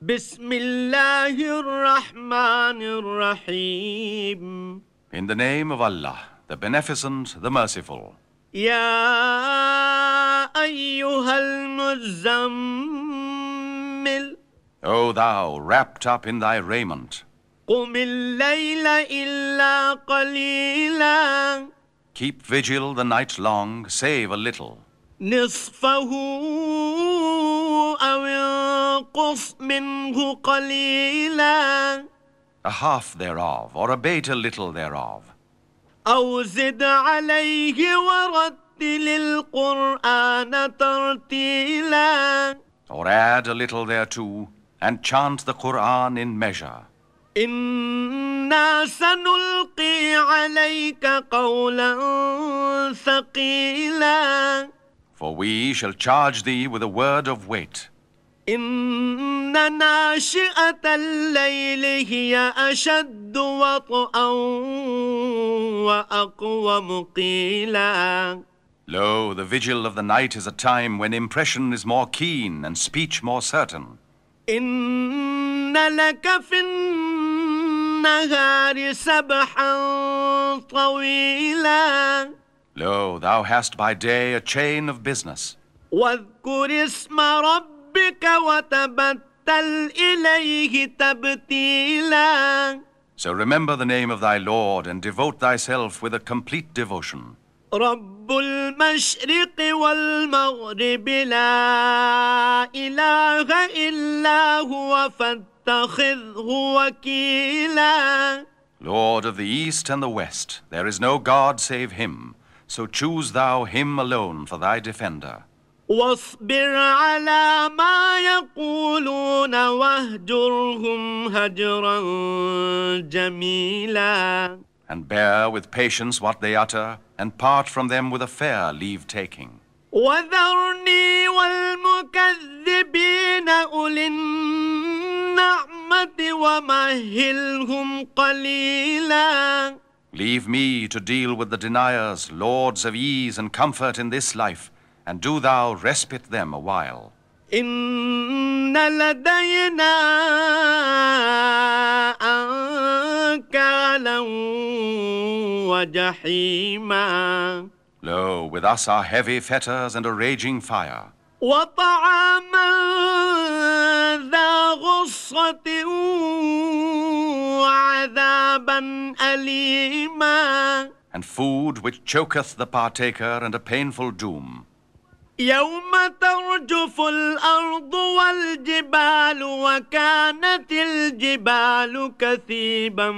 بسم الله الرحمن الرحيم. In the name of Allah, the Beneficent, the Merciful. يا أيها المزمل O thou, wrapped up in thy raiment, قم الليل إلا قليلا keep vigil the night long, save a little. نصفه أو انقص منه قليلا A half thereof, or abate a little thereof. أو زد عليه ورتل القرآن ترتيلا Or add a little thereto, and chant the Quran in measure. إنا سنلقي عليك قولا ثقيلا For we shall charge thee with a word of weight. إن ناشئة الليل هي أشد وطئا وأقوم قيلا Lo, the vigil of the night is a time when impression is more keen and speech more certain. إن لك في النهار سبحا طويلا Lo, thou hast by day a chain of business. واذكر اسم ربك وتبتل إليه تبتيلا So remember the name of thy Lord and devote thyself with a complete devotion. رب المشرق والمغرب لا إله إلا هو فاتخذه وكيلا Lord of the east and the west, there is no God save him. So choose thou him alone for thy defender. واصبر على ما يقولون واهجرهم هجرا جميلا And bear with patience what they utter, and part from them with a fair leave-taking. وذرني والمكذبين أولي النعمة ومهلهم قليلا Leave me to deal with the deniers, lords of ease and comfort in this life, and do thou respite them a while. إن لدينا أنكالا وجحيما Lo, with us are heavy fetters and a raging fire, وطعاما ذا غصة وعذابا أليما and food which choketh the partaker and a painful doom. يوم ترجف الأرض والجبال وكانت الجبال كثيبا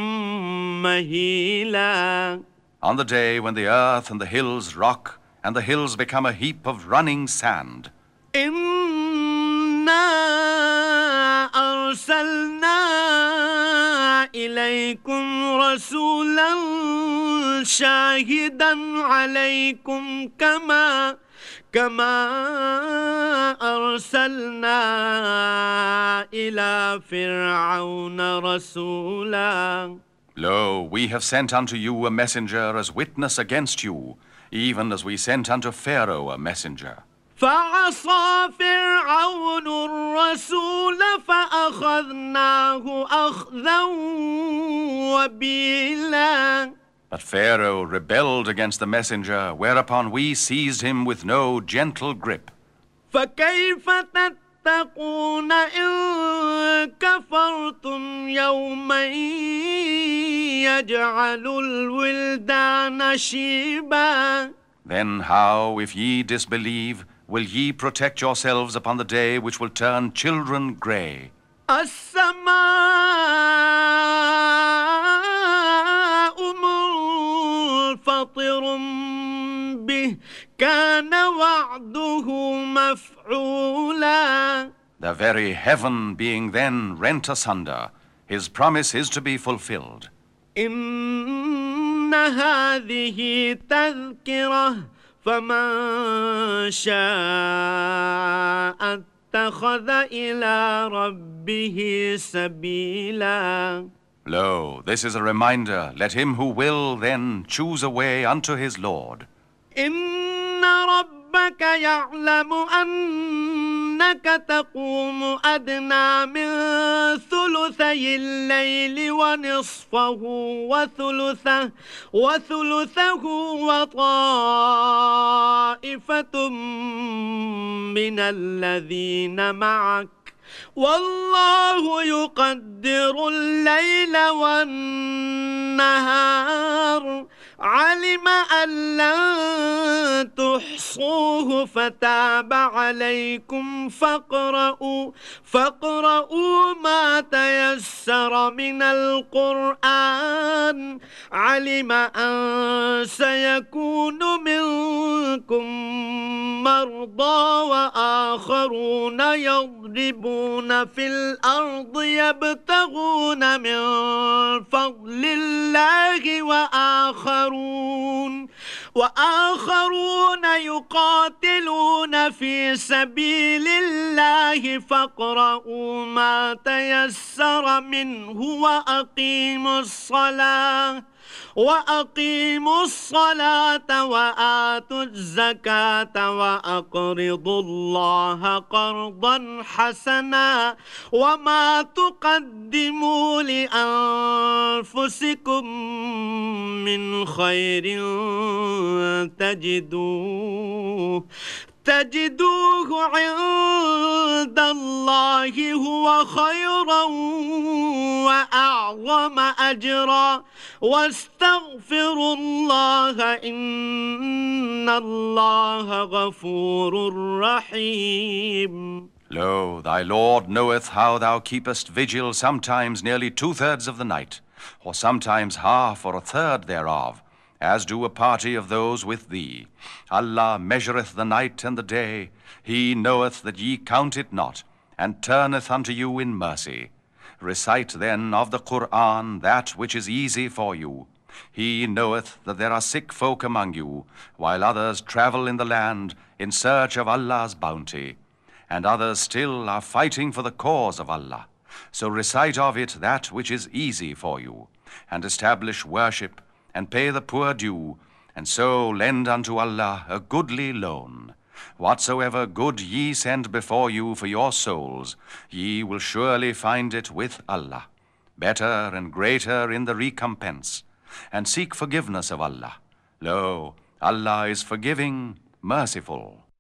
مهيلا On the day when the earth and the hills rock, and the hills become a heap of running sand. إنا أرسلنا إليكم رسولا شاهدا عليكم كما أرسلنا إلى فرعون رسولا Lo, we have sent unto you a messenger as witness against you, even as we sent unto Pharaoh a messenger. فعصى فرعون الرسول فأخذناه أخذا وبيلا But Pharaoh rebelled against the messenger, whereupon we seized him with no gentle grip. فكيف تتقون إن كفرتم يوما يجعل الولدان شيبا Then how, if ye disbelieve, will ye protect yourselves upon the day which will turn children grey? السماء منفطر به كان وعده مفعولا The very heaven being then rent asunder, his promise is to be fulfilled. إن هذه تذكرة فمن شاء اتخذ إلى ربه سبيلا Lo, this is a reminder, let him who will then choose a way unto his Lord. إن ربك يعلم أن فإنك تقوم أدنى من ثلثي الليل ونصفه وثلثه وطائفة من الذين معك والله يقدر الليل والنهار علم أن لن تحصوه فتاب عليكم فاقرؤوا ما تيسر من القرآن علم أن سيكون منكم مرضى وآخرون يضربون في الأرض يبتغون من فضل الله وآخرون يقاتلون في سبيل الله فاقرؤوا ما تيسر منه وأقيموا الصلاة وآتوا الزكاة وأقرضوا الله قرضا حسنا وما تقدموا لأنفسكم من خير تجدوه عند الله هو خيرا وأعظم أجرا واستغفروا الله إن الله غفور رحيم. Lo, thy Lord knoweth how thou keepest vigil sometimes nearly 2/3 of the night, or sometimes half or a third thereof, as do a party of those with thee. Allah measureth the night and the day. He knoweth that ye count it not, and turneth unto you in mercy. Recite then of the Qur'an that which is easy for you. He knoweth that there are sick folk among you, while others travel in the land in search of Allah's bounty, and others still are fighting for the cause of Allah. So recite of it that which is easy for you, and establish worship, and pay the poor due, and so lend unto Allah a goodly loan. Whatsoever good ye send before you for your souls, ye will surely find it with Allah, better and greater in the recompense, and seek forgiveness of Allah. Lo, Allah is forgiving, merciful.